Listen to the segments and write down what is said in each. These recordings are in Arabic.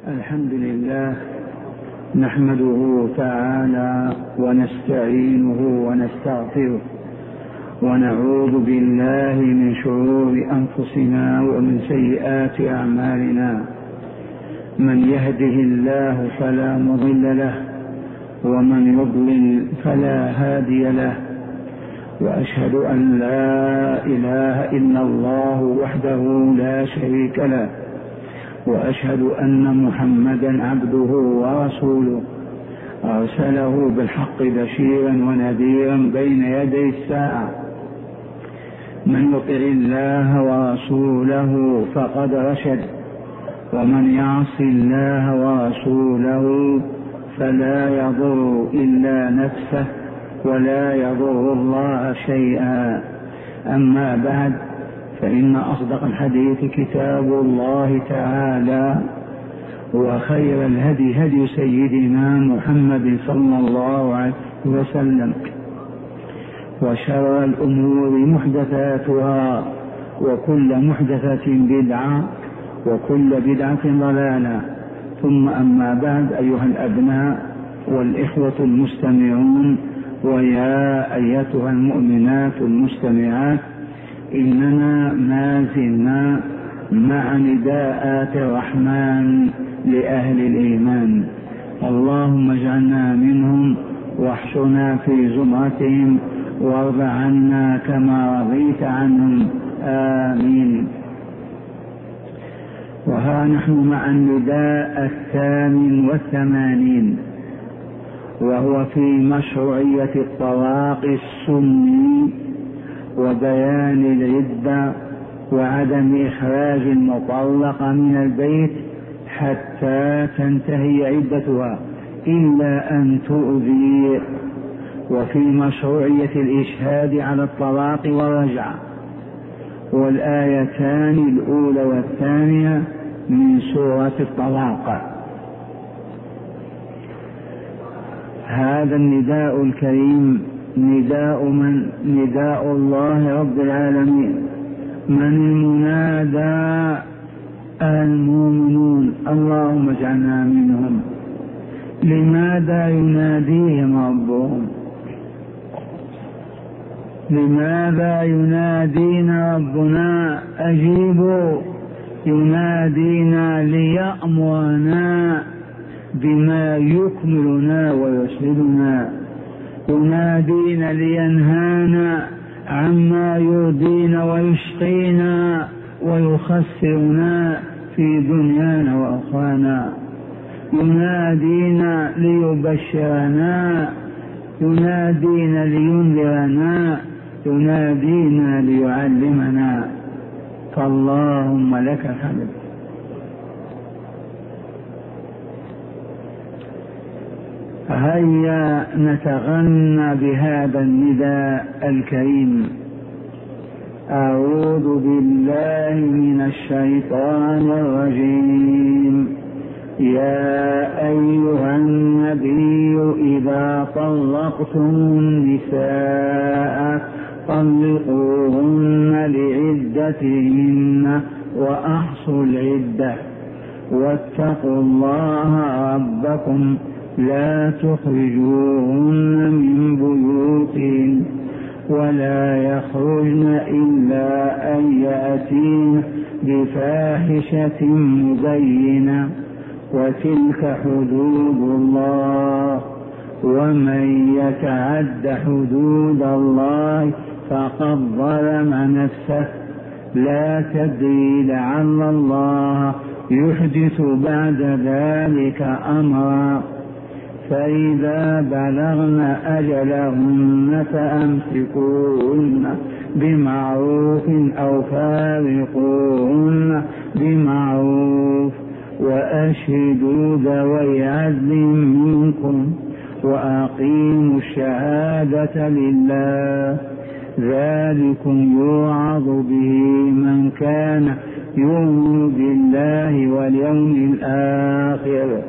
الحمد لله نحمده تعالى ونستعينه ونستغفره ونعوذ بالله من شرور أنفسنا ومن سيئات أعمالنا. من يهده الله فلا مضل له ومن يضلل فلا هادي له، وأشهد أن لا إله إلا الله وحده لا شريك له، وأشهد أن محمدا عبده ورسوله أرسله بالحق بشيرا ونذيرا بين يدي الساعة. من يطع الله ورسوله فقد رشد، ومن يعص الله ورسوله فلا يضر إلا نفسه ولا يضر الله شيئا. أما بعد، فإن أصدق الحديث كتاب الله تعالى، وخير الهدي هدي سيدنا محمد صلى الله عليه وسلم، وشر الأمور محدثاتها، وكل محدثة بدعة، وكل بدعة ضلالة. ثم أما بعد، أيها الأبناء والإخوة المستمعون، ويا أيتها المؤمنات المستمعات، إننا ما زلنا مع نداءات الرحمن لأهل الإيمان. اللهم اجعلنا منهم واحشرنا في زمرتهم وارض عنا كما رضيت عنهم، آمين. وها نحن مع النداء 88، وهو في مشروعية الطلاق السني وبيان العدة وعدم إخراج المطلقة من البيت حتى تنتهي عدتها إلا أن تؤذي، وفي مشروعية الإشهاد على الطلاق والرجعة. والآيتان الأولى والثانية من سورة الطلاق. هذا النداء الكريم نداء الله رب العالمين. من المنادى؟ المؤمنون، اللهم اجعلنا منهم. لماذا يناديهم ربهم؟ لماذا ينادينا ربنا؟ أجيبوا. ينادينا ليأمرنا بما يكملنا ويسعدنا، ينادينا لينهانا عما يؤذينا ويشقينا ويخسرنا في دنيانا وأخرانا، ينادينا ليبشرنا، ينادينا لينذرنا، ينادينا ليعلمنا. فاللهم لك الحمد. هيا نتغنى بهذا النداء الكريم. أعوذ بالله من الشيطان الرجيم. يا أيها النبي إذا طلقتم النساء طلقوهن لعدتهن وأحصوا العدة واتقوا الله ربكم لا تخرجوهن من بيوتهن ولا يخرجن إلا أن يأتين بفاحشة مبينة، وتلك حدود الله، ومن يتعد حدود الله فقد ظلم نفسه. لا تدري لعل الله يحدث بعد ذلك أمرا. فإذا بلغن أجلهن فأمسكوهن بمعروف أو فارقوهن بمعروف، وأشهدوا ذوي عدل منكم وأقيموا الشهادة لله. ذلكم يوعظ به من كان يؤمن بالله واليوم الآخر.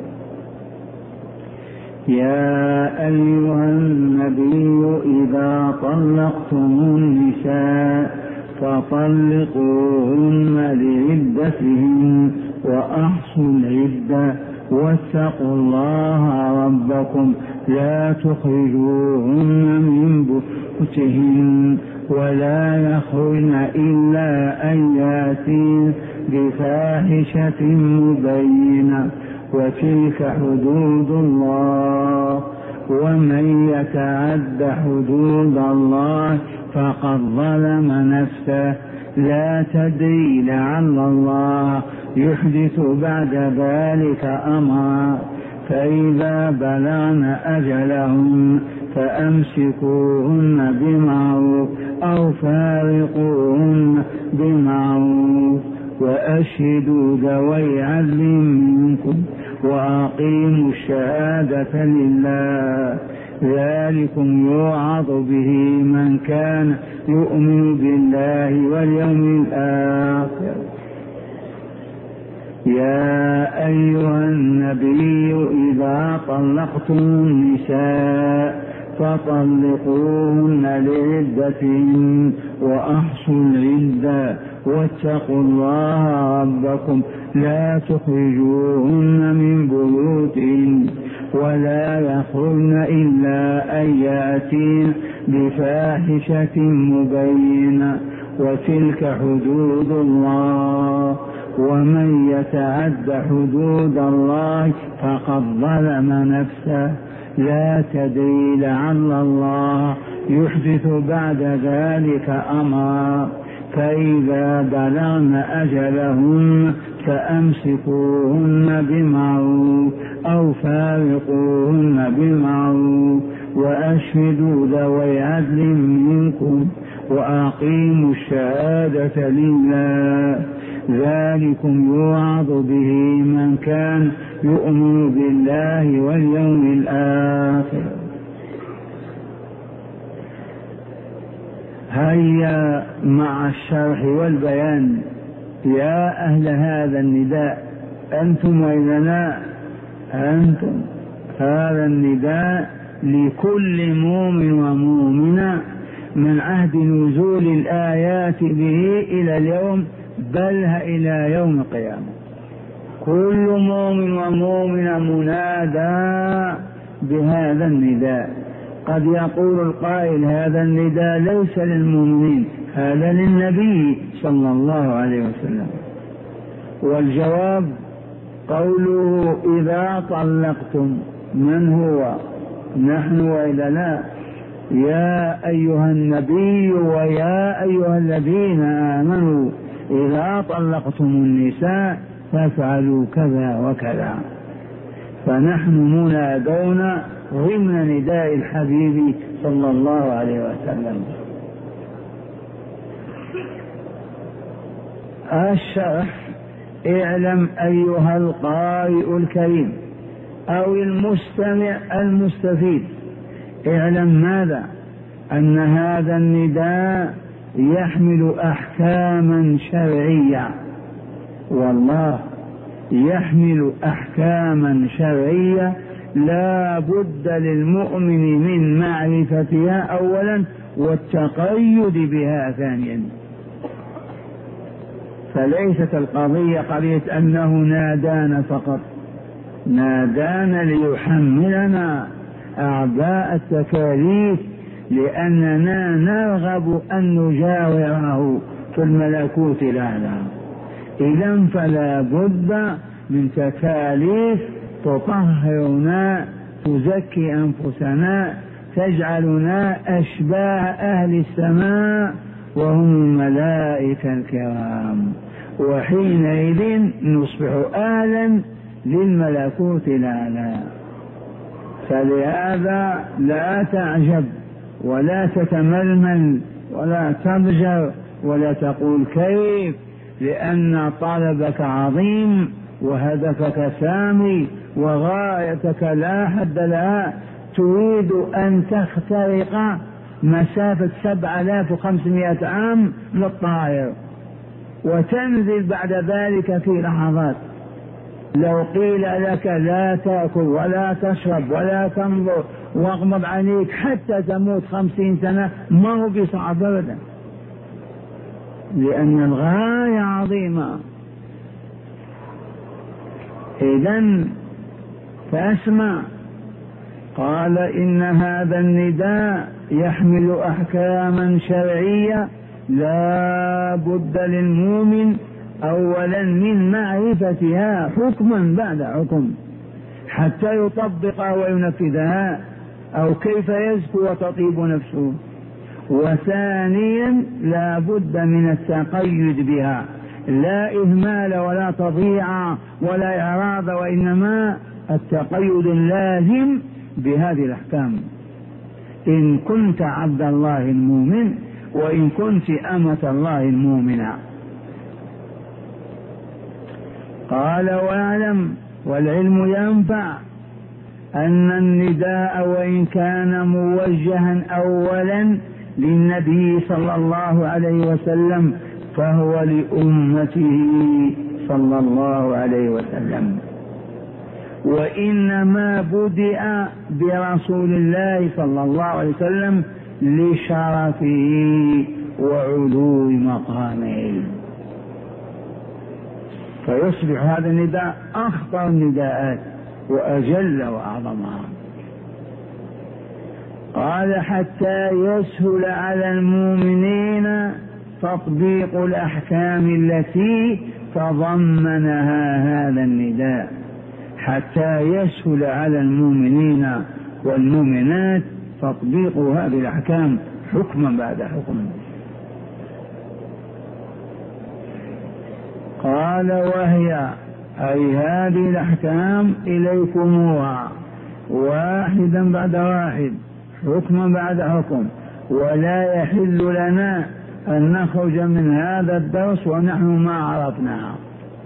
يا أيها النبي إذا طلقتم النساء فطلقوهن لعدتهن وأحصوا العدة واتقوا الله ربكم لا تخرجوهن من بيوتهن ولا يخرجن إلا أن يأتين بفاحشة مبينة وتلك حدود الله ومن يتعد حدود الله فقد ظلم نفسه لا تدري لعل الله يحدث بعد ذلك أمرا فإذا بلغن أجلهن فأمسكوهن بمعروف أو فارقوهن بمعروف وأشهدوا ذوي عدل منكم وأقيموا الشهادة لله ذلكم يوعظ به من كان يؤمن بالله واليوم الآخر. يا أيها النبي إذا طلقتم النساء فطلقوهن لعدتهن وأحصوا العدة واتقوا الله ربكم لا تخرجوهن من بيوتهن ولا يخرجن إلا أن يأتين بفاحشة مبينة وتلك حدود الله ومن يتعد حدود الله فقد ظلم نفسه لا تدري لعل الله يحدث بعد ذلك أمرا فإذا بلغن أجلهن فأمسكوهن بمعروف أو فارقوهن بمعروف وأشهدوا ذوي عدل منكم وأقيموا الشهادة لله ذلكم يوعظ به من كان يؤمن بالله واليوم الآخر. هيا مع الشرح والبيان. يا أهل هذا النداء أنتم وإننا أنتم، هذا النداء لكل مؤمن ومؤمنة من عهد نزول الآيات به إلى اليوم بل إلى يوم القيامة. كل مؤمن ومؤمنة منادى بهذا النداء. قد يقول القائل هذا النداء ليس للمؤمنين، هذا للنبي صلى الله عليه وسلم. والجواب قوله إذا طلقتم، من هو؟ نحن وإلا لا؟ يا أيها النبي ويا أيها الذين آمنوا إذا طلقتم النساء فافعلوا كذا وكذا. فنحن منادون ضمن نداء الحبيب صلى الله عليه وسلم. الشرح: اعلم أيها القارئ الكريم أو المستمع المستفيد، اعلم ماذا؟ أن هذا النداء يحمل أحكاما شرعية، والله يحمل أحكاما شرعية لا بد للمؤمن من معرفتها أولا والتقيد بها ثانيا. فليست القضية قضية أنه نادانا فقط، نادانا ليحملنا أعباء التكاليف لأننا نرغب أن نجاوره في الملكوت الأعلى. إذن فلا بد من تكاليف تطهرنا، تزكي أنفسنا، تجعلنا أشباه أهل السماء وهم الملائكة الكرام، وحينئذ نصبح أهلا للملكوت الأعلى. فلهذا لا تعجب ولا تتململ ولا تضجر ولا تقول كيف، لأن طلبك عظيم وهدفك سامي وغايتك لا حد لها. تريد أن تخترق مسافة 7500 عام للطائر وتنزل بعد ذلك في لحظات. لو قيل لك لا تأكل ولا تشرب ولا تنظر واغمض عينيك حتى تموت 50 سنة ما هو بصعب أبدا. لأن الغاية عظيمة. إذن فاسمع. قال إن هذا النداء يحمل أحكاما شرعية لا بد للمؤمن أولا من معرفتها حكما بعد حكم حتى يطبقها وينفذها، أو كيف يزكو وتطيب نفسه. وثانيا لا بد من التقيد بها، لا إهمال ولا تضييع ولا إعراض، وإنما التقيد اللازم بهذه الأحكام إن كنت عبد الله المؤمن وإن كنت أمة الله المؤمنة. قال واعلم والعلم ينفع أن النداء وإن كان موجها أولا للنبي صلى الله عليه وسلم فهو لأمته صلى الله عليه وسلم، وإنما بدأ برسول الله صلى الله عليه وسلم لشرفه وعلو مقامه، فيصبح هذا النداء أخطر النداءات وأجل وأعظمها. قال حتى يسهل على المؤمنين تطبيق الأحكام التي تضمنها هذا النداء، حتى يسهل على المؤمنين والمؤمنات تطبيق هذه الأحكام حكما بعد حكم. قال وهي أي هذه الأحكام إليكموها واحدا بعد واحد حكما بعد حكم، ولا يحل لنا أن نخرج من هذا الدرس ونحن ما عرفناها،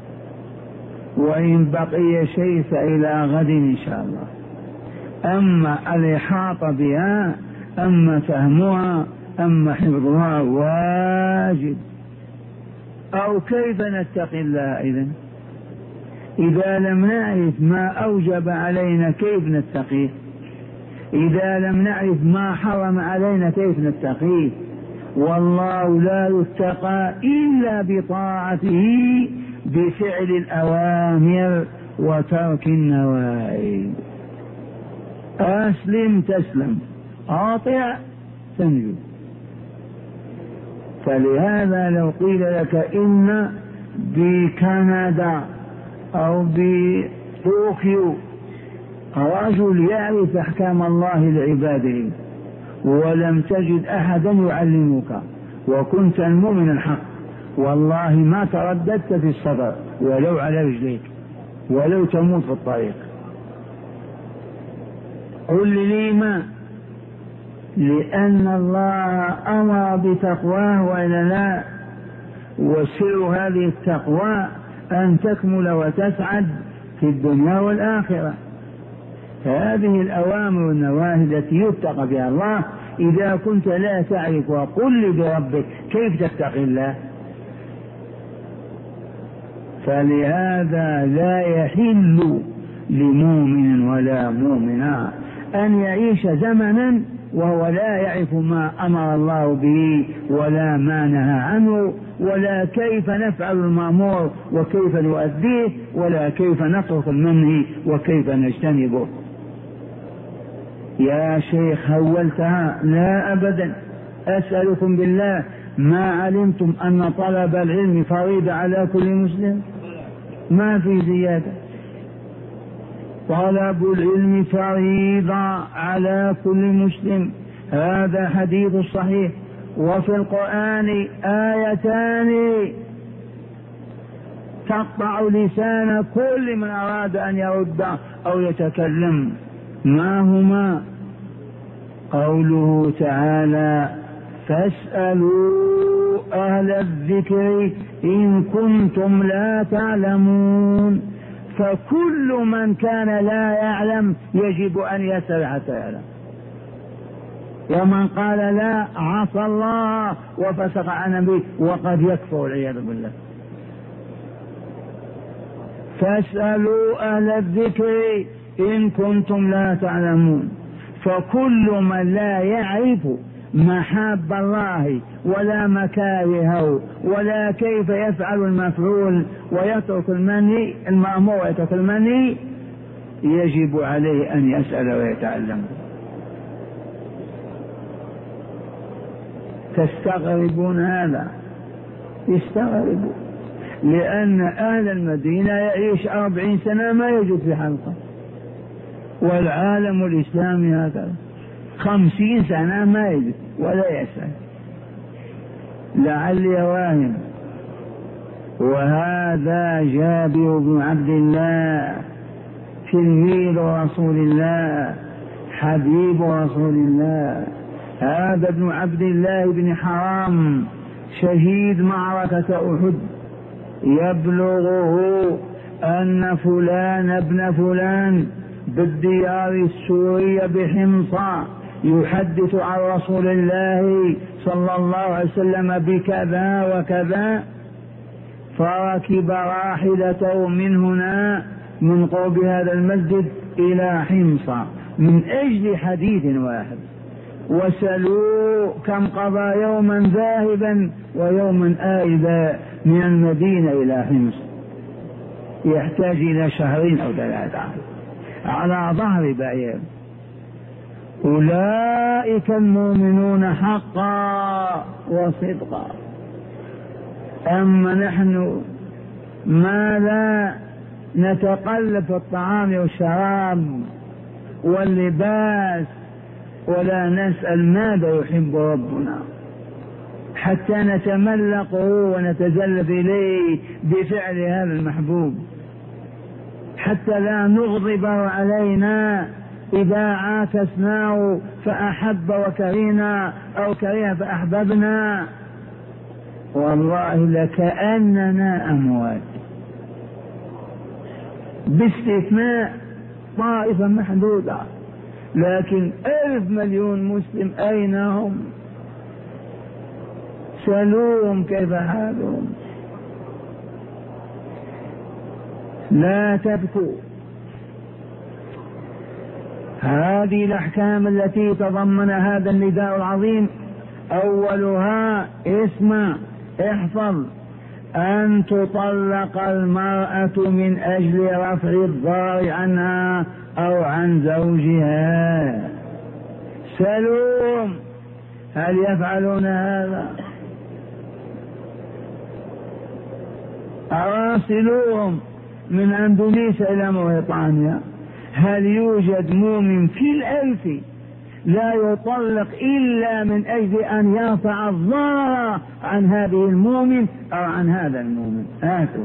وإن بقي شيء فإلى غد إن شاء الله. أما الإحاطة بها، أما فهمها، أما حفظها واجب. أو كيف نتقي الله إذن إذا لم نعرف ما أوجب علينا كيف نتقيه؟ إذا لم نعرف ما حرم علينا كيف نتقيه؟ والله لا يتقى إلا بطاعته بفعل الأوامر وترك النواهي. أسلم تسلم، أطع تنجو. فلهذا لو قيل لك إن بكندا أو بطوكيو رجل يعرف أحكام الله لعباده ولم تجد أحدا يعلمك وكنت المؤمن الحق، والله ما ترددت في السفر ولو على رجليك ولو تموت في الطريق. قل لي ما؟ لأن الله أمر بتقواه وإلا لا؟ وسر هذه التقوى أن تكمل وتسعد في الدنيا والآخرة. هذه الأوامر والنواهي التي يتقى بها الله إذا كنت لا تعرف وقل لي بربك كيف تتقي الله. فلهذا لا يحل لمؤمن ولا مؤمنة أن يعيش زمنا وهو لا يعرف ما أمر الله به ولا ما نهى عنه، ولا كيف نفعل المأمور وكيف نؤديه، ولا كيف نترك المنهي وكيف نجتنبه. يا شيخ هولتها؟ لا أبدا. أسألكم بالله ما علمتم أن طلب العلم فريضة على كل مسلم؟ ما في زيادة. طلب العلم فريضة على كل مسلم، هذا حديث صحيح. وفي القرآن آيتان تقطع لسان كل من أراد أن يرد أو يتكلم. ما هما؟ قوله تعالى فاسألوا أهل الذكر إن كنتم لا تعلمون. فكل من كان لا يعلم يجب أن يسأل حتى يعلم، ومن قال لا عصى الله وفسق عن أمره وقد يكفر والعياذ بالله. فاسألوا أهل الذكر إن كنتم لا تعلمون. فكل من لا يعرف محاب الله ولا مكارهه ولا كيف يفعل المفعول ويترك المنهي المأمور ويترك المنهي، يجب عليه أن يسأل ويتعلم. تستغربون هذا؟ يستغربون، لأن أهل المدينة يعيش 40 سنة ما يوجد في حلقة، والعالم الإسلامي هكذا 50 سنة ما يوجد ولا يسأل. لعلي واهم. وهذا جابر بن عبد الله تلميذ رسول الله حبيب رسول الله، هذا ابن عبد الله بن حرام شهيد معركة أحد، يبلغه أن فلان ابن فلان بالديار السورية بحمص يحدث عن رسول الله صلى الله عليه وسلم بكذا وكذا، فركب راحلته من هنا من قرب هذا المسجد إلى حمص من أجل حديث واحد، وسألوا كم قضى يوما ذاهبا ويوما آئبا من المدينة إلى حمص، يحتاج إلى 2 أو 3 على ظهر بعير. أولئك المؤمنون حقا وصدقا. أما نحن ما لا نتقلب في الطعام والشراب واللباس ولا نسأل ماذا يحب ربنا حتى نتملقه ونتزلف إليه بفعل هذا المحبوب، حتى لا نغضب علينا إذا عاكسناه فأحب وكرهنا أو كره فأحببنا. والله لكأننا أموات، باستثناء طائفة محدودة، لكن 1,000 مليون مسلم أين هم؟ سألوهم كيف حالهم. لا تبكوا. هذه الأحكام التي تضمن هذا النداء العظيم أولها اسمع احفظ أن تطلق المرأة من أجل رفع الضار عنها أو عن زوجها. سلوم هل يفعلون هذا؟ أراسلوهم من أندونيسيا إلى موريطانيا. هل يوجد مؤمن في 1000 لا يطلق إلا من أجل أن يرفع الضرر عن هذه المؤمن أو عن هذا المؤمن؟ هاتوا.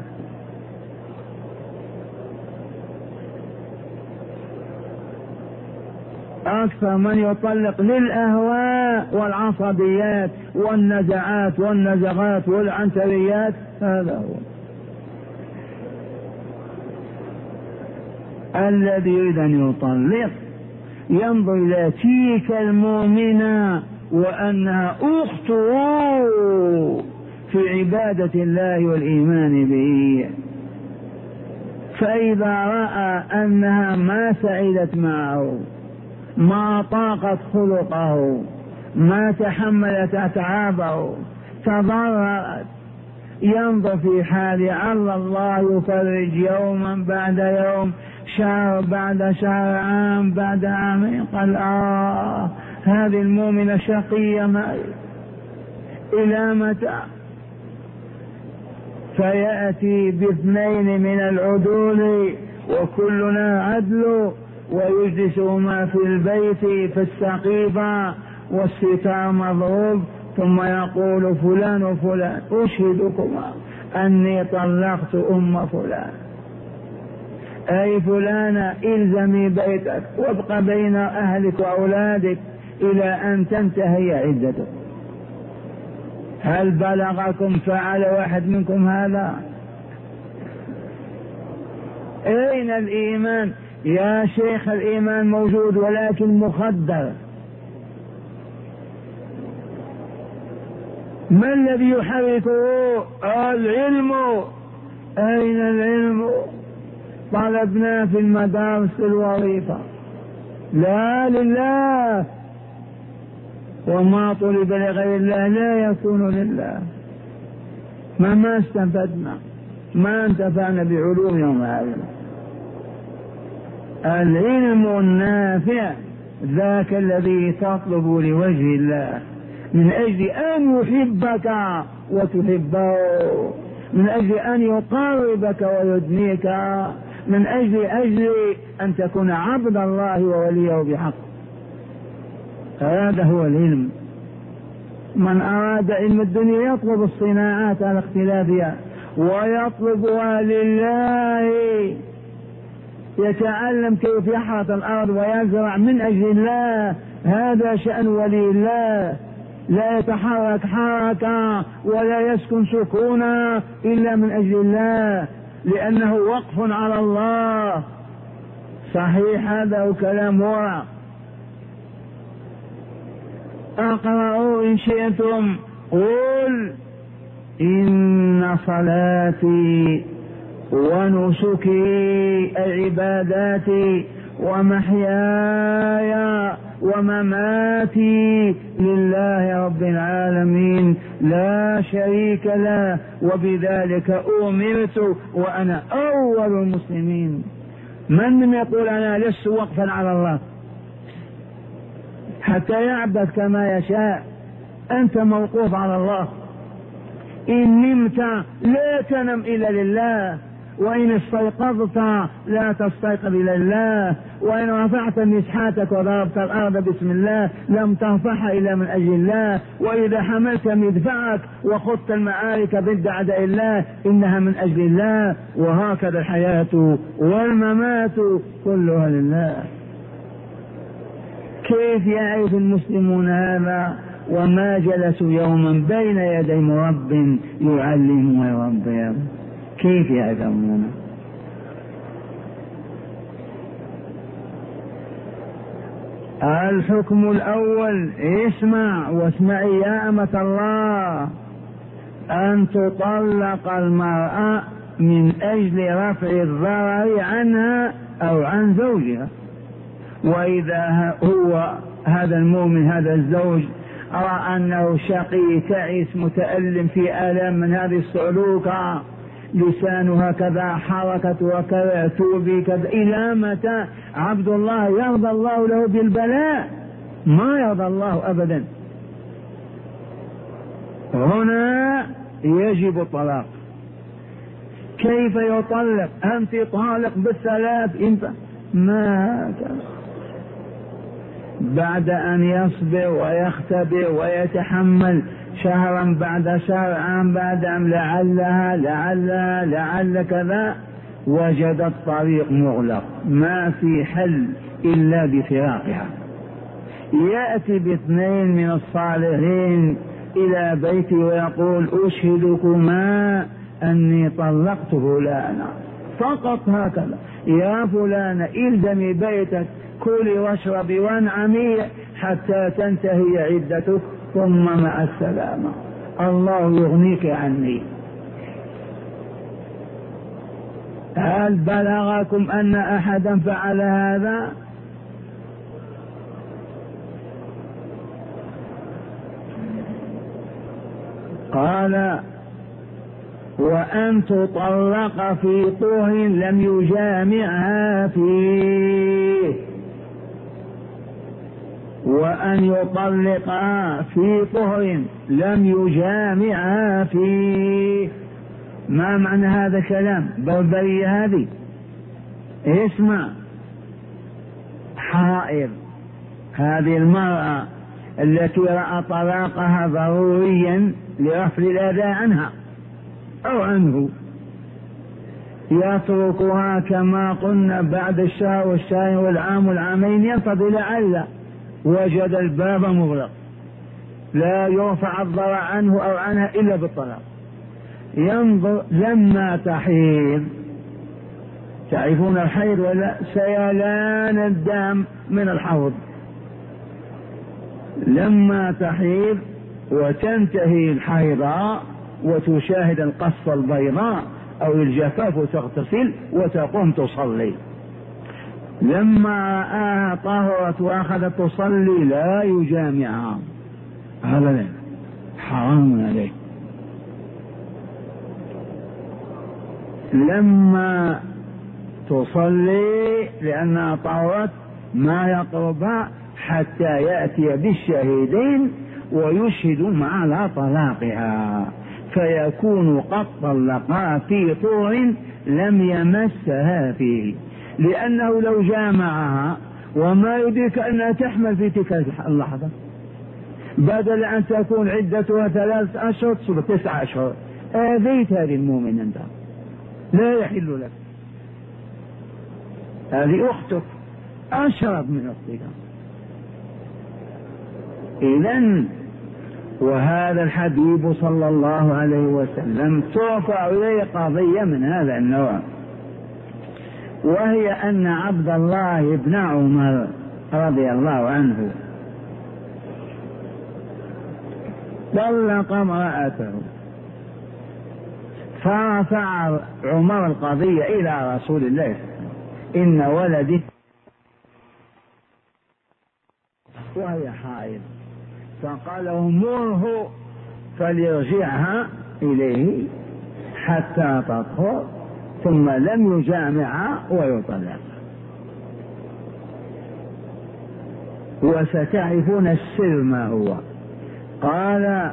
أكثر من يطلق للأهواء والعصبيات والنزعات والنزغات والعنتريات، هذا هو الذي يريد أن يطلق ينظر إلى تلك المؤمنة وأنها أخته في عبادة الله والإيمان به، فإذا رأى أنها ما سعدت معه، ما طاقت خلقه، ما تحملت أتعابه، تضررت، ينظر في حال على الله يفرج يوما بعد يوم، شهر بعد شهر، عام بعد عام، قال هذه المؤمنة شقية معي إلى متى؟ فيأتي باثنين من العدول وكلنا عدل ويجلسهما في البيت في السقيفة والستار مضروب، ثم يقول فلان وفلان أشهدكما أني طلقت أم فلان، أي فلانة إلزمي بيتك وابق بين أهلك وأولادك إلى أن تنتهي عدتك. هل بلغكم فعل واحد منكم هذا؟ أين الإيمان يا شيخ؟ الإيمان موجود ولكن مخدر. ما الذي يحركه؟ العلم. أين العلم؟ طلبنا في المدارس الوظيفة، لا لله. وما طلب لغير الله لا يكون لله. ما استفدنا، ما انتفعنا بعلوم يوم هذا. العلم النافع ذاك الذي تطلب لوجه الله، من أجل أن يحبك وتحبه، من أجل أن يقربك ويدنيك، من أجل أن تكون عبد الله ووليه بحق. هذا هو العلم. من أراد علم الدنيا يطلب الصناعات على اختلافها ويطلبها لله، يتعلم كيف يحرث الأرض ويزرع من أجل الله. هذا شأن ولي الله، لا يتحرك حركة ولا يسكن سكونا إلا من أجل الله، لأنه وقف على الله. صحيح هذا هو كلام ورع. اقرأوا إن شئتم. قل إن صلاتي ونسكي عباداتي ومحياي ومماتي لله رب العالمين لا شريك له وبذلك أمرت وأنا أول المسلمين. من يقول أنا لست وقفا على الله حتى يعبد كما يشاء؟ أنت موقوف على الله. إن نمت لا تنم إلا لله، وإن استيقظت لا تستيقظ إلا لله، وإن رفعت مسحاتك وضربت الأرض بسم الله لم ترفعها إلا من أجل الله، وإذا حملت مدفعك وخضت المعارك ضد أعداء الله إنها من أجل الله. وهكذا الحياة والممات كلها لله. كيف يعرف المسلمون هذا وما جلسوا يوما بين يدي مرب يعلم ويربي؟ كيف يعلمون؟ الحكم الأول، اسمع واسمعي يا أمة الله، أن تطلق المرأة من أجل رفع الضرر عنها أو عن زوجها. وإذا هو هذا المؤمن هذا الزوج أرى أنه شقي تعيس متألم في آلام من هذه السلوكة، لسانه هكذا، حركته هكذا، توبي كذا، إلى متى عبد الله يرضى الله له بالبلاء؟ ما يرضى الله أبدا. هنا يجب الطلاق. كيف يطلق؟ أنت طالق بالثلاث، انت ما هكذا. بعد أن يصبر ويختبر ويتحمل شهرا بعد شهر، عام بعد عام، لعل كذا، وجد الطريق مغلق، ما في حل إلا بفراقها. يأتي باثنين من الصالحين إلى بيتي ويقول أشهدكما أني طلقت فلانا، فقط هكذا، يا فلانة إلزمي بيتك، كلي واشربي وانعمي حتى تنتهي عدتك، ثم مع السلامة، الله يغنيك عني. هل بلغكم أن أحدا فعل هذا؟ قال وأن تطلق في طهر لم يجامعها فيه، وأن يطلقها في طهر لم يجامعها فيه. ما معنى هذا الكلام؟ بربرية هذه. اسمع، حائض هذه المرأة التي رأى طلاقها ضروريا لرفع الأذى عنها أو عنه، يتركها كما قلنا بعد الشهر والشهر والعام والعامين، ينتظر لعل وجد الباب مغلق، لا يرفع الضرر عنه أو عنها إلا بالطلاق. ينظر لما تحيض، تعرفون الحيض ولا؟ سيلان الدم من الحوض، لما تحيض وتنتهي الحيضة وتشاهد القصة البيضاء أو الجفاف وتغتسل وتقوم تصلي. لما رآها طهرت وأخذت تصلي لا يجامعها، أبدا، حرام عليه. لما تصلي لأنها طهرت ما يقربها حتى يأتي بالشهيدين ويشهد على طلاقها، فيكون قد طلقها في طهر لم يمسها فيه، لأنه لو جامعها وما يدرك أنها تحمل في تلك اللحظة، بدل أن تكون عدتها 3 أشهر تصبح 9 أشهر، آذيت هذه المؤمن أنت، لا يحل لك، هذه أختك أشرب من أختك. إذن وهذا الحبيب صلى الله عليه وسلم ترفع إليه قضية من هذا النوع، وهي أن عبد الله بن عمر رضي الله عنه طلق امرأته، فرفع عمر القضية إلى رسول الله إن ولدي وهي حائض، فقال مره فليرجعها إليه حتى تطهر، ثم لم يجامعها ويطلق. وستعرفون السر ما هو. قال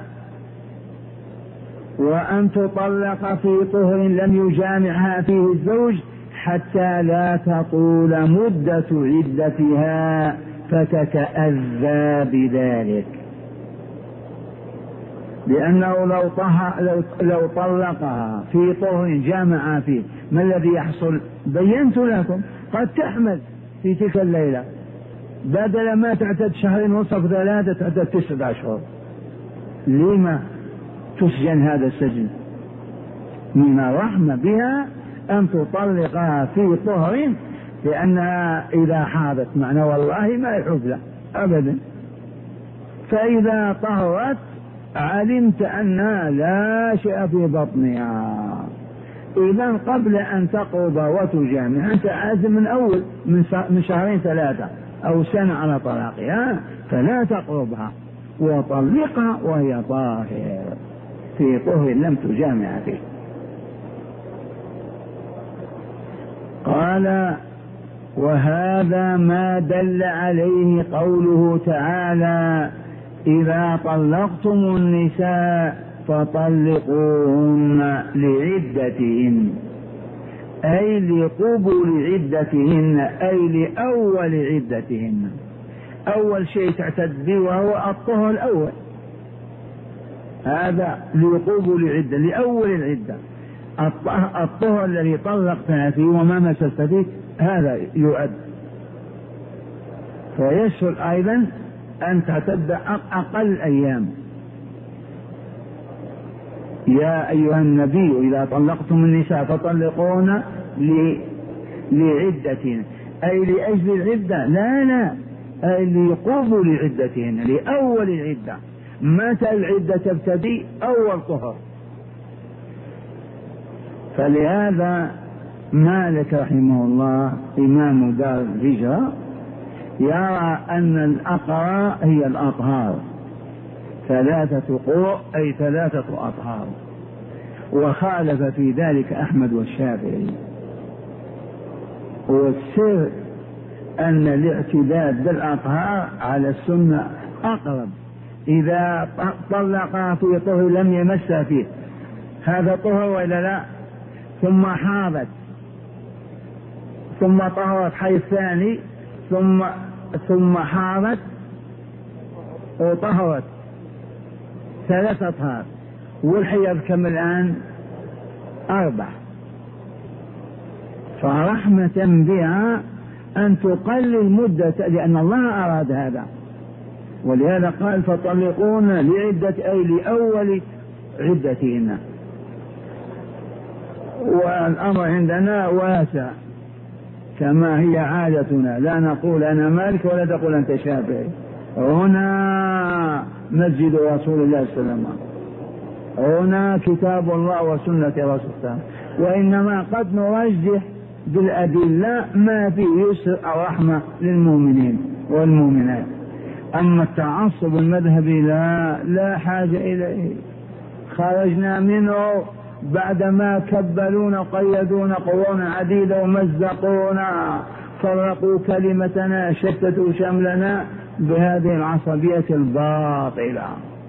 وأن تطلق في طهر لم يجامعها فيه الزوج حتى لا تطول مدة عدتها فتتأذى بذلك، لأنه لو طلقها في طهر جامع فيه ما الذي يحصل؟ بينت لكم، قد تحمل في تلك الليلة، بدل ما تعتد 2.5 3 تعتد 9 أشهر. لما تسجن هذا السجن؟ من الرحمة بها أن تطلقها في طهر، لأنها إذا حاضت معنى والله ما يحب له أبدا، فإذا طهرت علمت أنها لا شيء في بطنها. إذا قبل أن تقرب وتجامع أنت عازم من أول من 2 3 أو سنة على طلاقها، فلا تقربها وطلقها وهي طاهر في طهر لم تجامع فيه. قال وهذا ما دل عليه قوله تعالى إذا طلقتم النساء فطلقوهن لعدتهن، أي لقبول عدتهن، أي لأول عدتهن. أول شيء تعتد به وهو الطهر الأول، هذا لقبول العدة، لأول العدة. الطهر الذي طلقتها فيه وما مسست فيه هذا يؤد، فيسهل أيضا أن تعتد أقل أيام. يا أيها النبي إذا طلقتم النساء فطلقوهن لعدتهن، أي لأجل العدة، لا أي لقبول عدتهن، لأول العدة. متى العدة تبتدي؟ أول طهر. فلهذا مالك رحمه الله إمام دار الهجرة يرى أن الأقرى هي الأطهار، 3 قروء أي 3 أطهار، وخالف في ذلك أحمد والشافعي. والسر أن الاعتداد بالأطهار على السنة أقرب. إذا طلقها في طهر لم يمسها فيه، هذا طهر وإلا لا؟ ثم حاضت ثم طهرت حيث ثاني ثم حاضت وطهرت، 3 أطهار، والحيض كم الآن؟ 4. فرحمة بها أن تقلل مدة، لأن الله أراد هذا، ولهذا قال فطلقون لعدة أي لأول عدتهن. والأمر عندنا واسع كما هي عادتنا، لا نقول أنا مالك ولا تقول أنت شافعي. هنا مسجد رسول الله صلى الله عليه وسلم، هنا كتاب الله وسنة رسول الله، وإنما قد نرجح بالأدلة ما فيه يسر أو رحمة للمؤمنين والمؤمنات. أما التعصب المذهبي لا حاجة إليه، خرجنا منه بعدما كبلونا وقيدونا قرونا عديدة ومزقونا، فرقوا كلمتنا، شتتوا شملنا بهذه العصبية الباطلة.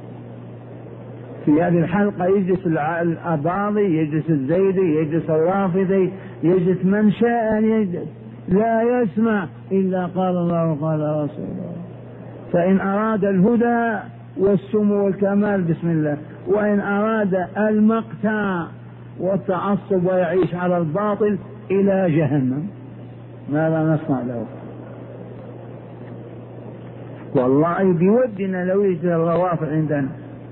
في هذه الحلقة يجلس الأباضي، يجلس الزيدي، يجلس الرافضي، يجلس من شاء أن يجلس، لا يسمع إلا قال الله وقال رسوله. فإن أراد الهدى والسمو والكمال بسم الله، وإن أراد المقتى والتعصب ويعيش على الباطل إلى جهنم، ماذا نصنع له؟ والله بودنا لو يجد الروافع عندنا،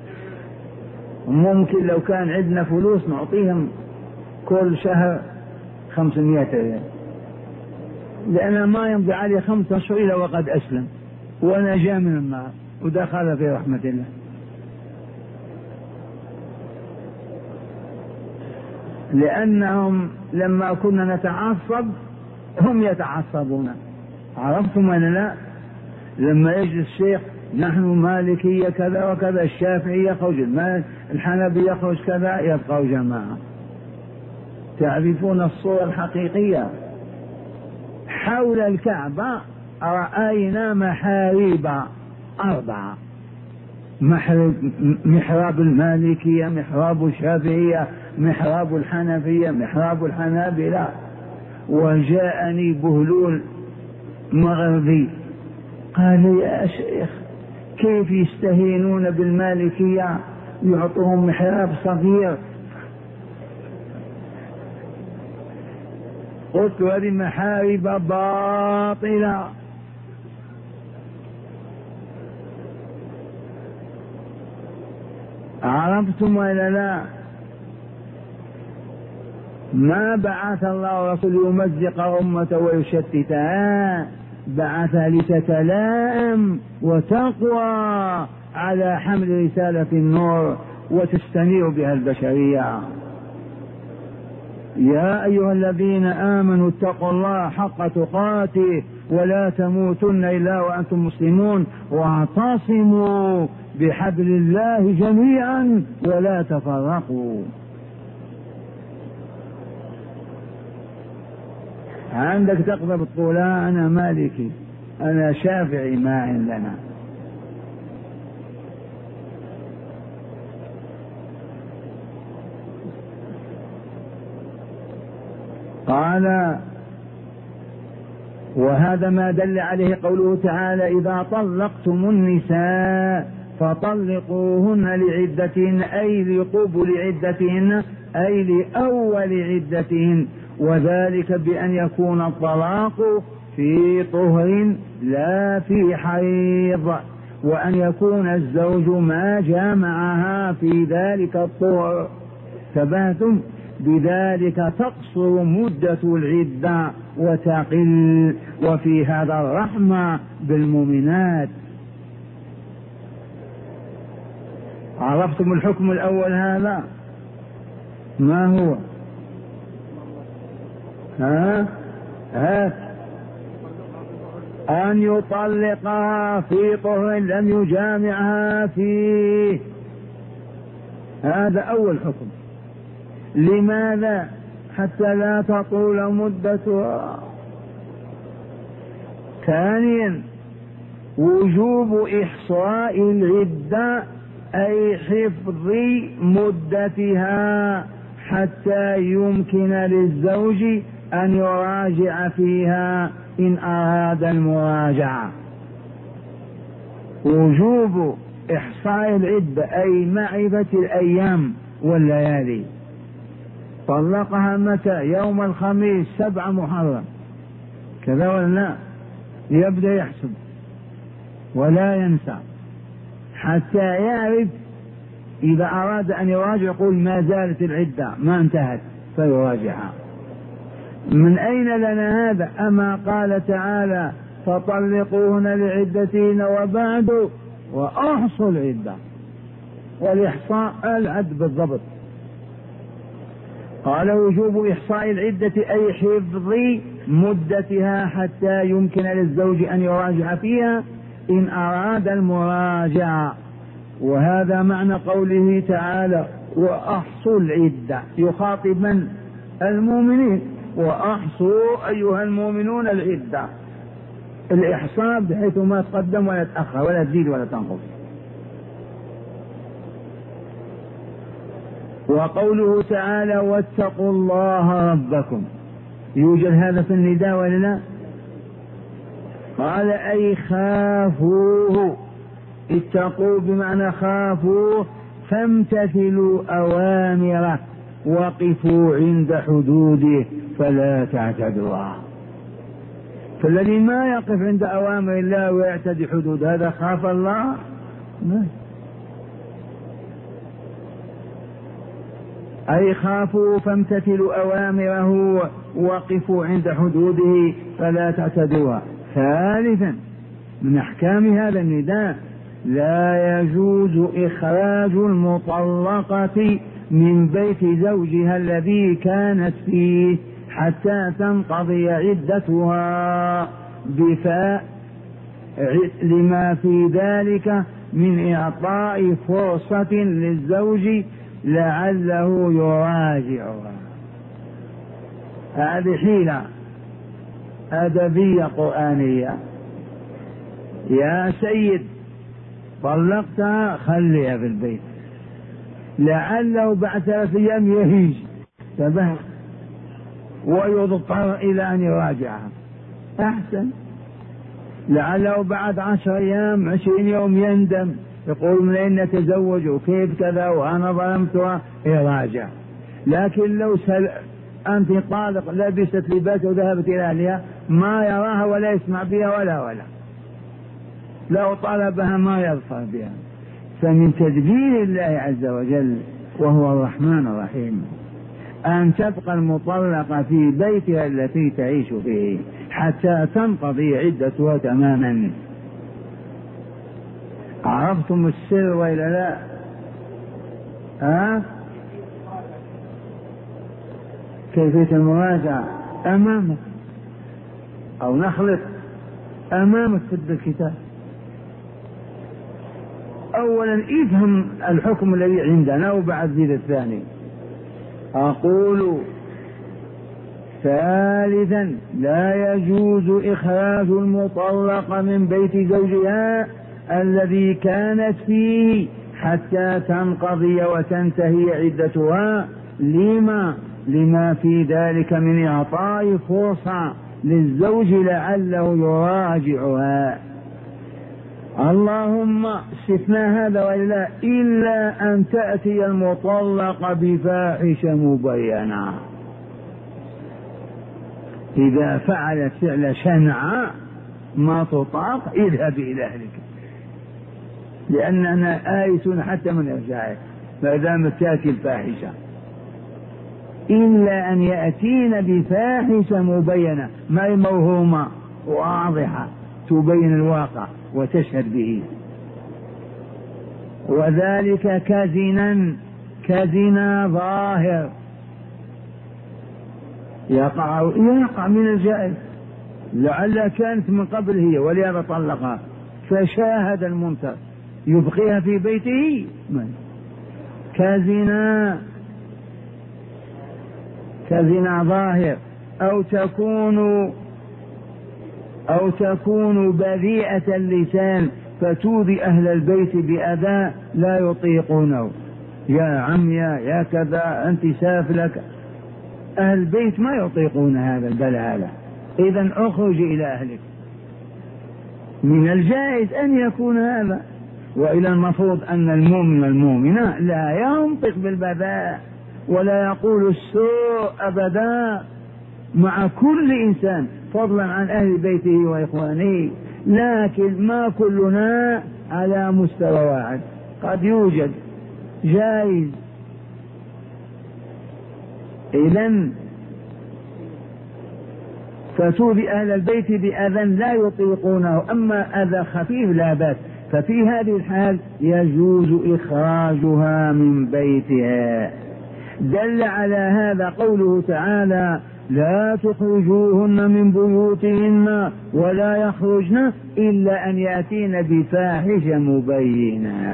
ممكن لو كان عندنا فلوس نعطيهم كل شهر 500 ريال، لأن ما يمضي عليه 5 أشهر إلا وقد أسلم ونجا من النار ودخل في رحمة الله. لأنهم لما كنا نتعصب هم يتعصبون، عرفتم ولا لا؟ لما يجلس الشيخ نحن مالكية كذا وكذا، الشافعي يخرج، الحنبي يخرج كذا، يبقوا جماعة. تعرفون الصورة الحقيقية؟ حول الكعبة رأينا محاريب 4، محراب المالكية، محراب الشافعية، محراب الحنفية، محراب الحنابلة. وجاءني بهلول مغربي قال يا شيخ كيف يستهينون بالمالكية، يعطوهم محراب صغير. قلت هذه محارب باطلة. عرفتم ولا لا؟ ما بعث الله رسول يمزق أمة ويشتتها، بعث لتتلائم وتقوى على حمل رسالة النور وتستنير بها البشرية. يا أيها الذين آمنوا اتقوا الله حق تقاته ولا تموتن إلا وأنتم مسلمون، واعتصموا بحبل الله جميعا ولا تفرقوا. عندك تقدر تقول أنا مالكي أنا شافعي، ما عندنا. قال وهذا ما دل عليه قوله تعالى إذا طلقتم النساء فطلقوهن لعدتهن أي لقبل عدتهن أي لأول عدتهن، وذلك بأن يكون الطلاق في طهر لا في حيض، وأن يكون الزوج ما جامعها في ذلك الطهر. تبهتم؟ بذلك تقصر مدة العدة وتقل، وفي هذا الرحمة بالمؤمنات. عرفتم الحكم الأول هذا ما هو؟ أن يطلقها في طهر لم يجامعها فيه، هذا أول حكم. لماذا؟ حتى لا تطول مدتها. ثانيا وجوب إحصاء العدة أي حفظ مدتها حتى يمكن للزوج أن يراجع فيها إن أراد المراجعة. وجوب إحصاء العدة أي معرفة الأيام والليالي. طلقها متى؟ يوم الخميس 7 محرم كذا ولا لا؟ يبدأ يحسب ولا ينسى حتى يعرف إذا أراد أن يراجع يقول ما زالت العدة ما انتهت فيراجعها. من أين لنا هذا؟ أما قال تعالى فطلقوهن لعدتهن وبعد وأحصوا العدة، والإحصاء العد بالضبط. قال وجوب إحصاء العدة أي حفظ مدتها حتى يمكن للزوج أن يراجع فيها إن أراد المراجعة. وهذا معنى قوله تعالى وأحصوا العدة، يخاطب من؟ المؤمنين. وأحصوا أيها المؤمنون العدة، الإحصاء بحيث ما تقدم ولا تأخر ولا تزيد ولا تنقص. وقوله تعالى واتقوا الله ربكم، يوجد هذا في النداء ولا لا؟ قال أي خافوه، اتقوا بمعنى خافوه، فامتثلوا أوامره، وقفوا عند حدوده فلا تعتدوها. فالذي ما يقف عند أوامر الله ويعتدي حدود هذا خاف الله؟ ما. أي خافوا فامتثلوا أوامره وقفوا عند حدوده فلا تعتدوها. ثالثا من أحكام هذا النداء لا يجوز إخراج المطلقة من بيت زوجها الذي كانت فيه حتى تنقضي عدتها بفاء لما في ذلك من إعطاء فرصة للزوج لعله يراجعها. هذه حيلة أدبية قرآنية. يا سيد طلقتها خليها في البيت، لعله بعد 3 أيام يهيج تبه ويضطر إلى أن يراجعها. أحسن، لعله بعد 10 أيام 20 يوم يندم، يقول من أين نتزوج وكيف كذا وأنا ظلمتها، يراجع. لكن لو أنت طالق لبست لباس وذهبت إلى أهلها ما يراها ولا يسمع بها ولا لو طلبها ما يظفر بها. فمن تدبير الله عز وجل وهو الرحمن الرحيم أن تبقى المطلقة في بيتها التي تعيش فيه حتى تنقضي عدتها تماما. عرفتم السر وإلا لا؟ كيفية المراجعة أمامك، أو نخلط أمامك في الكتاب. أولا افهم الحكم الذي عندنا وبعد زيد الثاني. أقول ثالثا لا يجوز إخراج المطلقة من بيت زوجها الذي كانت فيه حتى تنقضي وتنتهي عدتها لما في ذلك من إعطاء فرصة للزوج لعله يراجعها. اللهم استثناء هذا وإلا إلا أن تأتي المطلقة بفاحشة مبينة. إذا فعلت فعل شنعاء ما تطاق اذهب إلى أهلك، لأننا آيسون حتى من إرجاعك ما دامت تأتي الفاحشة، إلا أن يأتين بفاحشة مبينة ما هي موهومة واضحة تبين الواقع وتشهد به. وذلك كزنا ظاهر يقع من الجائز، لعل كانت من قبل هي ولهذا طلقها فشاهد المنكر يبقيها في بيته. كزنا ظاهر أو تكون بذيئة اللسان فتؤذي أهل البيت بأذى لا يطيقونه. يا عم يا كذا أنت سافلك، أهل البيت ما يطيقون هذا البلاء هذا. إذن أخرج إلى أهلك. من الجائز أن يكون هذا. وإلى المفروض أن المؤمن والمؤمنة لا ينطق بالبذاء ولا يقول السوء أبدا مع كل إنسان فضلا عن أهل بيته وإخوانه، لكن ما كلنا على مستوى واحد، قد يوجد جائز. إذن فتؤذي أهل البيت بأذى لا يطيقونه، أما أذى خفيف لا بأس، ففي هذه الحال يجوز إخراجها من بيتها. دل على هذا قوله تعالى لا تخرجوهن من بيوتهن ولا يخرجن إلا أن يأتين بفاحشة مبينة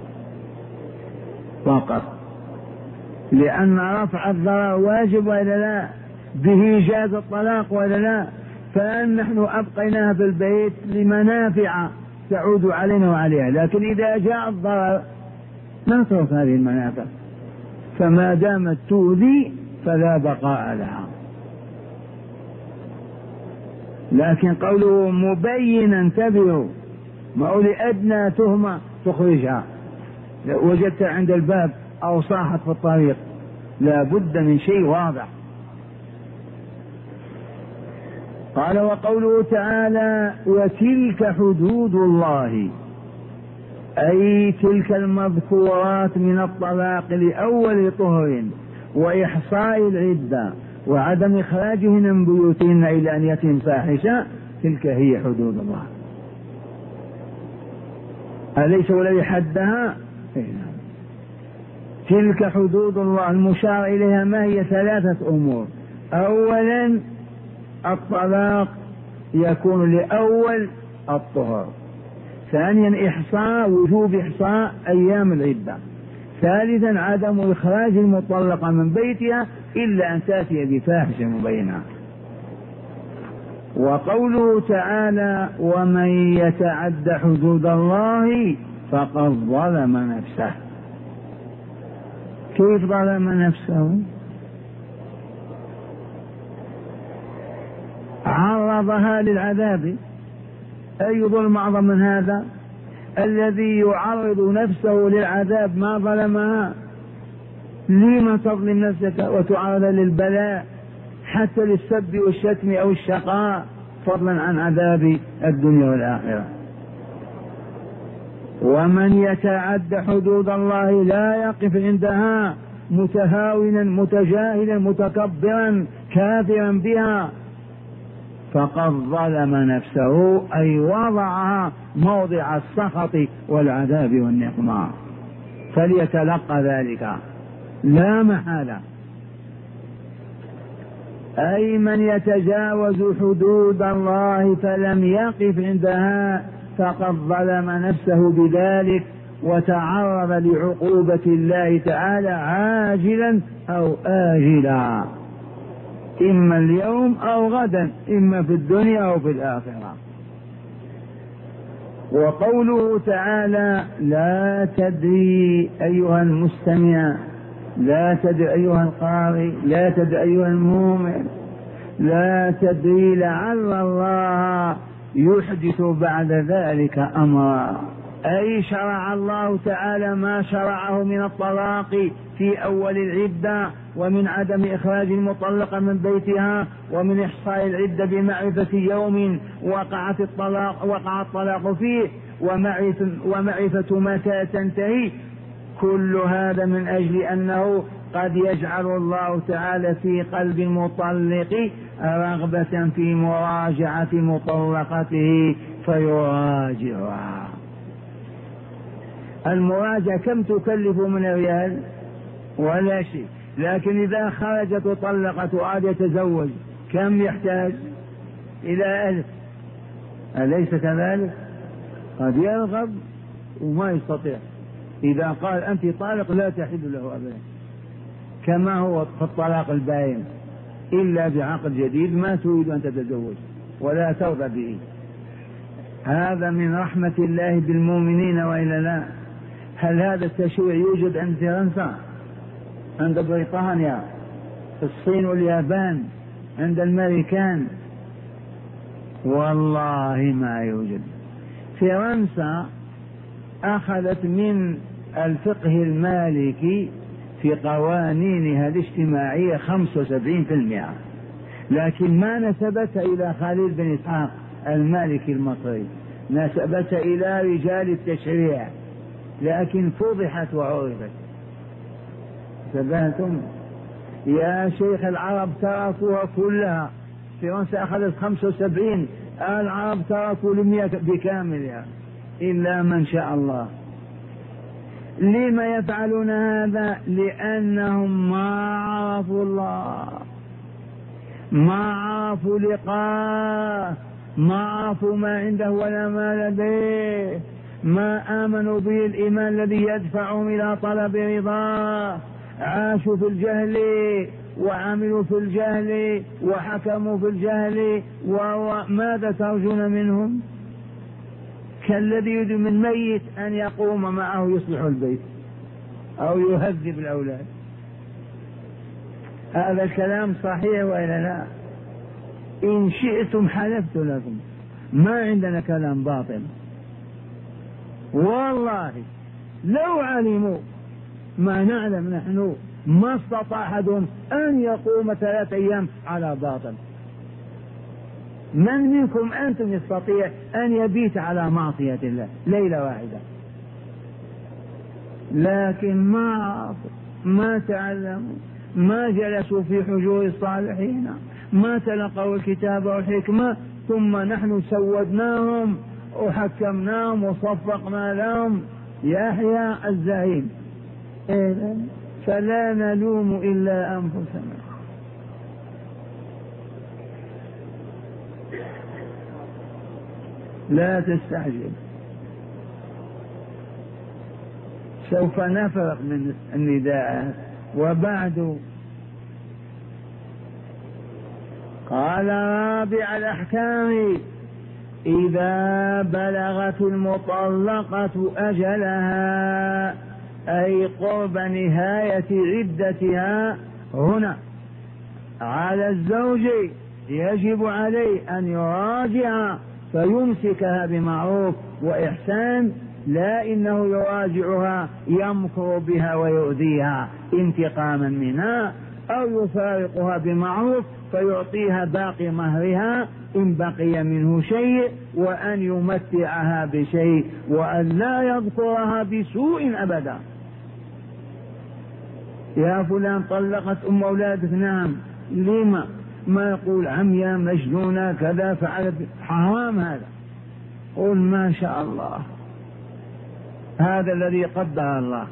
فقط، لأن رفع الضرر واجب ولا لا؟ به جاز الطلاق ولا لا؟ فأن نحن أبقيناها في البيت لمنافع تعود علينا وعليها، لكن إذا جاء الضرر نترك هذه المنافع، فما دامت تؤذي فلا بقاء لها. لكن قوله مبينا انتبهوا، ما هو لأدنى تهمة تخرجها، وجدت عند الباب أو صاحت في الطريق، لا بد من شيء واضح. قال وقوله تعالى وتلك حدود الله، أي تلك المذكورات من الطلاق لأول طهر وإحصاء العدة وعدم إخراجهن من بيوتهن إلى أن يتم فاحشة، تلك هي حدود الله. أليس الذي حدها؟ تلك حدود الله المشار إليها ما هي؟ ثلاثة أمور. أولا الطلاق يكون لأول الطهر، ثانيا إحصاء وجوب إحصاء أيام العدة، ثالثا عدم إخراج المطلقة من بيتها إلا أن تأتي بفاحشة مبينة. وقوله تعالى ومن يتعد حدود الله فقد ظلم نفسه، كيف ظلم نفسه؟ عرضها للعذاب. أي ظلم أعظم من هذا؟ الذي يعرض نفسه للعذاب ما ظلمها. لما تظلم نفسك وتعرض للبلاء حتى للسب والشتم أو الشقاء، فضلا عن عذاب الدنيا والآخرة. ومن يتعد حدود الله لا يقف عندها متهاونا متجاهلا متكبرا كافرا بها فقد ظلم نفسه، أي وضعها موضع السخط والعذاب والنقمة، فليتلقى ذلك لا محالة. أي من يتجاوز حدود الله فلم يقف عندها فقد ظلم نفسه بذلك وتعرض لعقوبة الله تعالى عاجلا أو آجلا، إما اليوم أو غدا، إما في الدنيا أو في الآخرة. وقوله تعالى لا تدري أيها المستمع، لا تدري أيها القارئ، لا تدري أيها المؤمن، لا تدري لعل الله يحدث بعد ذلك أمرا. أي شرع الله تعالى ما شرعه من الطلاق في أول العدة، ومن عدم إخراج المطلقة من بيتها، ومن إحصاء العدة بمعرفة يوم وقع الطلاق فيه، ومعرفة متى تنتهي. كل هذا من أجل أنه قد يجعل الله تعالى في قلب المطلق رغبة في مراجعة مطلقته فيراجعها. المراجعة كم تكلف من الريال؟ ولا شيء. لكن إذا خرجت وطلقت وعاد يتزوج كم يحتاج؟ إلى 1000. أليس كذلك؟ قد يرغب وما يستطيع. إذا قال أنت طالق لا تحل له أبدا، كما هو في الطلاق البائن، إلا بعقد جديد ما تريد أن تتزوج ولا ترضى به. هذا من رحمة الله بالمؤمنين وإلا لا. هل هذا التشريع يوجد عند فرنسا، عند بريطانيا، في الصين واليابان، عند الأمريكان؟ والله ما يوجد. فرنسا أخذت من الفقه المالكي في قوانينها الاجتماعية 75%، لكن ما نسبتها إلى خليل بن إسحاق المالكي المصري، نسبتها إلى رجال التشريع، لكن فضحت وعرفت. تبهتم يا شيخ، العرب تركوها كلها. فرنسا أخذت 75، العرب تركوا 100 بكاملها إلا من شاء الله. لما يفعلون هذا؟ لأنهم ما عرفوا الله. ما عرفوا لقاه، ما عرفوا ما عنده ولا ما لديه، ما آمنوا به الإيمان الذي يدفعهم إلى طلب رضاه، عاشوا في الجهل وعملوا في الجهل وحكموا في الجهل، وماذا ترجون منهم؟ كالذي يريد من ميت أن يقوم معه يصلح البيت أو يهذب الأولاد. هذا الكلام صحيح وإلا لا؟ إن شئتم حلفت لكم ما عندنا كلام باطل، والله لو علموا ما نعلم نحن ما استطاع أحدهم أن يقوم 3 أيام على باطل. من منكم أنتم يستطيع أن يبيت على معصية الله ليلة واحدة؟ لكن ما عرفوا، ما تعلموا، ما جلسوا في حجور الصالحين، ما تلقوا الكتاب والحكمة، ثم نحن سودناهم وحكمناهم وصفقنا لهم يحيى الزعيم. فلا نلوم إلا أنفسنا. لا تستعجل، سوف نفرق من النداء. وبعد قال رابع الأحكام إذا بلغت المطلقة أجلها أي قرب نهاية عدتها، هنا على الزوج يجب عليه أن يراجع فيمسكها بمعروف وإحسان، لا إنه يراجعها يمكر بها ويؤذيها انتقاما منها، أو يفارقها بمعروف فيعطيها باقي مهرها إن بقي منه شيء، وأن يمتعها بشيء، وأن لا يذكرها بسوء أبدا. يا فلان طلقت أم أولادك، نعم، لما؟ ما يقول عميا مجنونة كذا فعلت، حرام هذا. قل ما شاء الله، هذا الذي قدر الله.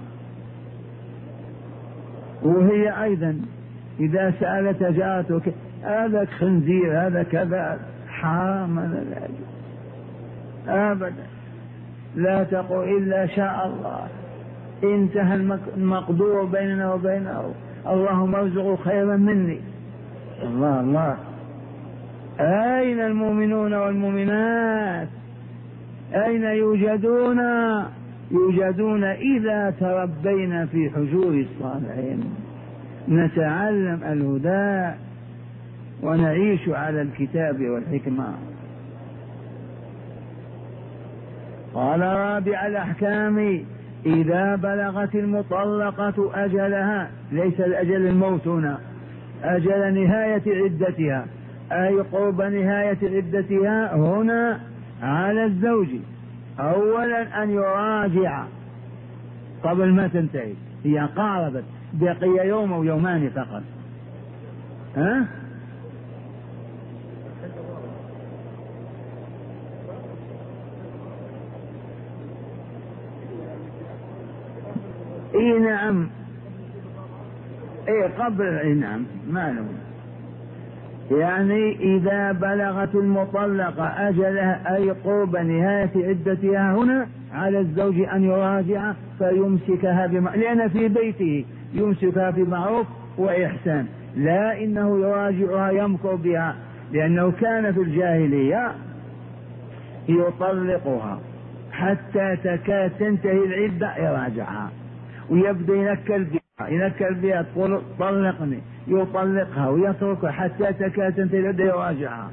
وهي أيضا إذا سألت جارتك هذا خنزير هذا كذا، حرام ذلك أبدا. لا تقل إلا شاء الله، انتهى المقدور بيننا وبينه، اللهم ارزقه خيرا مني. الله الله. أين المؤمنون والمؤمنات؟ أين يوجدون؟ يوجدون إذا تربينا في حجور الصالحين، نتعلم الهدى ونعيش على الكتاب والحكمة. قال رابع الأحكام إذا بلغت المطلقة أجلها، ليس الأجل الموت هنا، أجل نهاية عدتها أي قرب نهاية عدتها، هنا على الزوج أولا أن يراجع قبل ما تنتهي، هي قاربت بقي يوم أو يومان فقط، ها؟ اي نعم، اي قبل، اي نعم، معلوم. يعني إذا بلغت المطلقة أجلها أي قرب نهاية عدتها، هنا على الزوج أن يراجع فيمسكها لأن في بيته يمسكها بمعروف وإحسان، لا إنه يراجعها يمكر بها، لأنه كان في الجاهلية يطلقها حتى تكاد تنتهي العدة يراجعها، ويبدأ ينكل بها تقول طلقني، يطلقها ويتركها حتى تكاد تنتهي العدة يراجعها.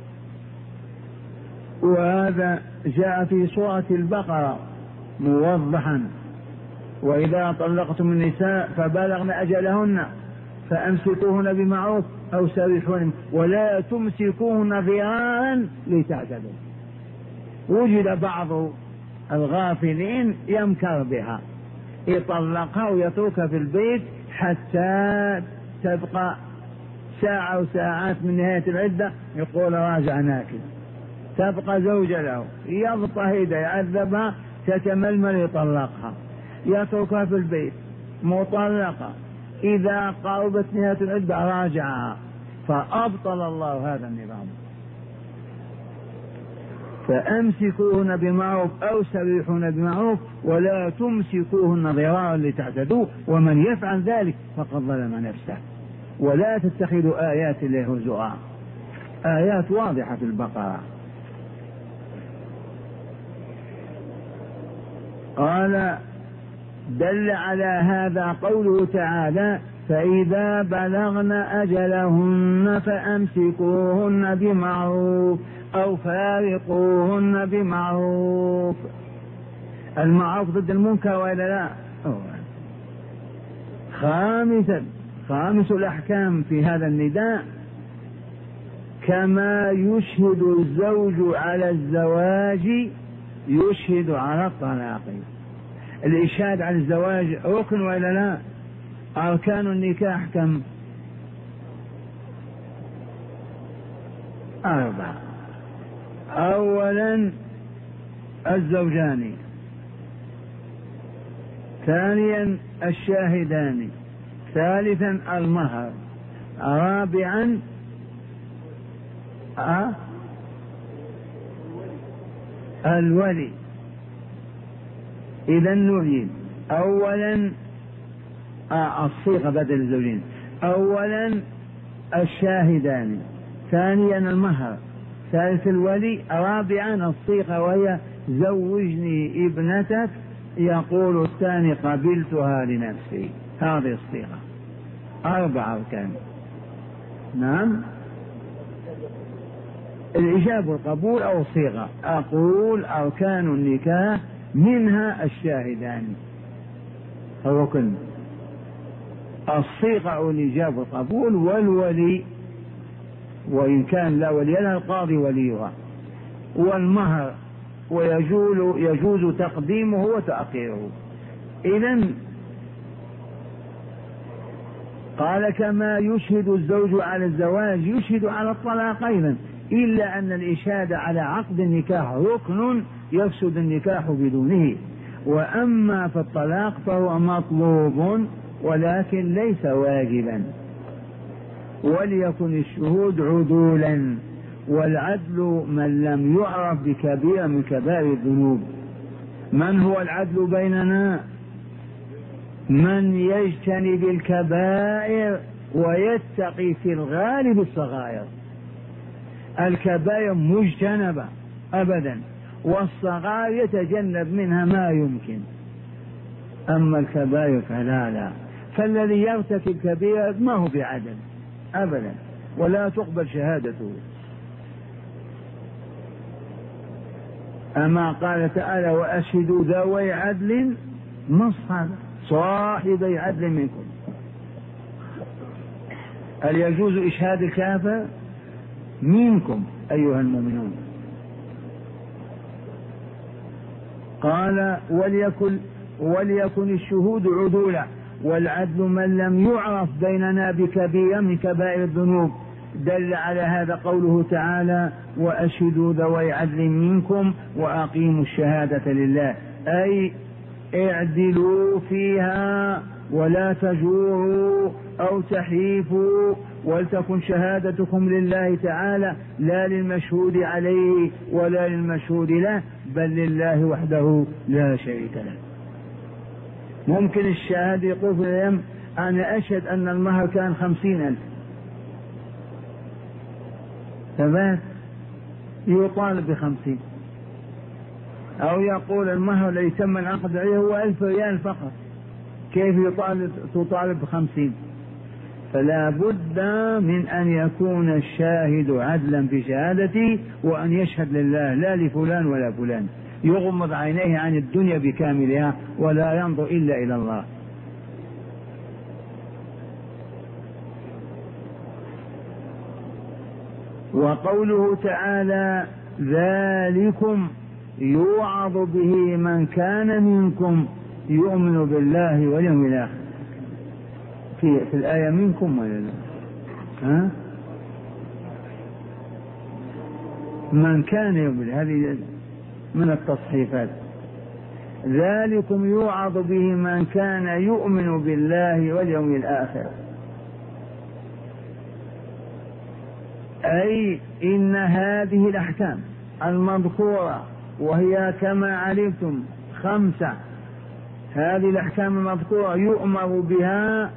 وهذا جاء في سورة البقرة موضحا: وإذا طلقتم النساء فبلغن أجلهن فأمسكوهن بمعروف أو سرحوهن ولا تمسكوهن ضرارا لتعتدوا. وجد بعض الغافلين يمكر بها، يطلقها ويتركها في البيت حتى تبقى ساعة أو ساعات من نهاية العدة، يقول راجعناك، تبقى زوجة له، يضطهد يعذبها، تتململ يطلقها، يتركها في البيت مطلقة، إذا قربت نهاية العدة راجعها، فأبطل الله هذا النظام. فأمسكوهن بمعروف أو سرحوهن بمعروف ولا تمسكوهن ضرارا لتعتدوا ومن يفعل ذلك فقد ظلم نفسه. ولا تتخذوا آيات الله هزوا. آيات واضحة في البقرة. قال دل على هذا قوله تعالى فإذا بلغن أجلهن فأمسكوهن بمعروف أو فارقوهن بمعروف. المعروف ضد المنكر وإلا لا؟ خامس الأحكام في هذا النداء كما يشهد الزوج على الزواج يشهد على الطلاق. الإشهاد على الزواج ركن وإلا لا؟ أركان النكاح كم؟ 4. أولا الزوجان، ثانيا الشاهدان، ثالثا المهر، رابعا الولي. إذا نعيد أولا الصيغة بدل الزوجين. أولا الشاهدان، ثانيا المهر، ثالث الولي، رابعا الصيغة وهي زوجني ابنتك، يقول الثاني قبلتها لنفسي. هذه الصيغة 4 أركان. نعم، الإجابة والقبول أو الصيغة. أقول أركان النكاح منها الشاهدان الركن، الصيغة أو الإجابة والقبول، والولي وإن كان لا ولي لها القاضي وليها، والمهر ويجوز تقديمه وتأخيره. إذن قال كما يشهد الزوج على الزواج يشهد على الطلاق أيضا، إلا أن الإشهاد على عقد النكاح ركن يفسد النكاح بدونه، وأما في الطلاق فهو مطلوب ولكن ليس واجبا. وليكن الشهود عدولا، والعدل من لم يعرف بكبيرة من كبائر الذنوب. من هو العدل بيننا؟ من يجتنب الكبائر ويتقي في الغالب الصغائر. الكبائر مجتنبة أبدا، والصغائر يتجنب منها ما يمكن، أما الكبائر فلا. فالذي يرتكب كبيرة ما هو بعدل أبدا، ولا تقبل شهادته. أما قال تعالى وأشهدوا ذوي عدل صاحبي عدل منكم. هل يجوز إشهاد الكافر؟ منكم أيها المؤمنون. قال وليكن الشهود عدولا، والعدل من لم يعرف بيننا بكبيرة من كبائر الذنوب. دل على هذا قوله تعالى وأشهدوا ذوي عدل منكم وأقيموا الشهادة لله، أي اعدلوا فيها ولا تجوروا أو تحيفوا، ولتكن شهادتكم لله تعالى لا للمشهود عليه ولا للمشهود له، بل لله وحده لا شريك له. ممكن الشاهد يقول في اليوم أنا أشهد أن المهر كان 50,000، ثبات يطالب ب50، أو يقول المهر الذي تم العقد عليه هو 1000 ريال فقط، كيف تطالب ب50؟ فلا بد من أن يكون الشاهد عدلا في شهادته، وأن يشهد لله لا لفلان ولا فلان، يغمض عينيه عن الدنيا بكاملها ولا ينظر إلا إلى الله. وقوله تعالى ذلكم يوعظ به من كان منكم يؤمن بالله واليوم الآخر. في الآية منكم ولا لا؟ من كان يؤمن، هذه من التصحيفات. ذلكم يوعظ به من كان يؤمن بالله واليوم الآخر. أي إن هذه الأحكام المذكورة وهي كما علمتم 5، هذه الأحكام المذكورة يؤمر بها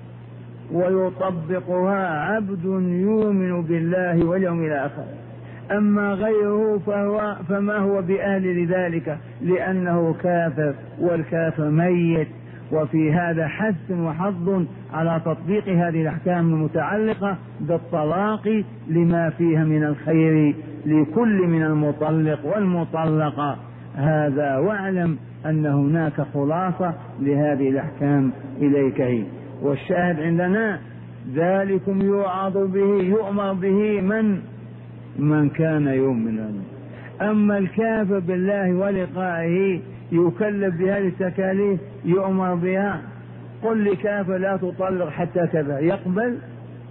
ويطبقها عبد يؤمن بالله واليوم الآخر. أما غيره فما هو بأهل لذلك، لأنه كافر، والكافر ميت. وفي هذا حث وحظ على تطبيق هذه الأحكام المتعلقة بالطلاق لما فيها من الخير لكل من المطلق والمطلقة. هذا، واعلم أن هناك خلاصة لهذه الأحكام إليك هي. والشاهد عندنا ذلكم يوعظ به يؤمر به من كان يؤمن. أما الكافر بالله ولقائه يكلف بهذه التكاليف يؤمر بها. قل لكافر لا تطلق حتى كذا، يقبل؟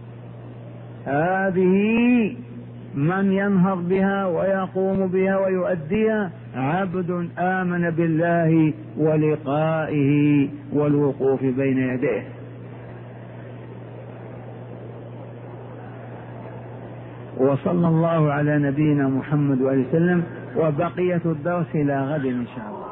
هذه من ينهض بها ويقوم بها ويؤديها عبد آمن بالله ولقائه والوقوف بين يديه. وصلى الله على نبينا محمد وآله وسلم. وبقية الدرس إلى غد إن شاء الله.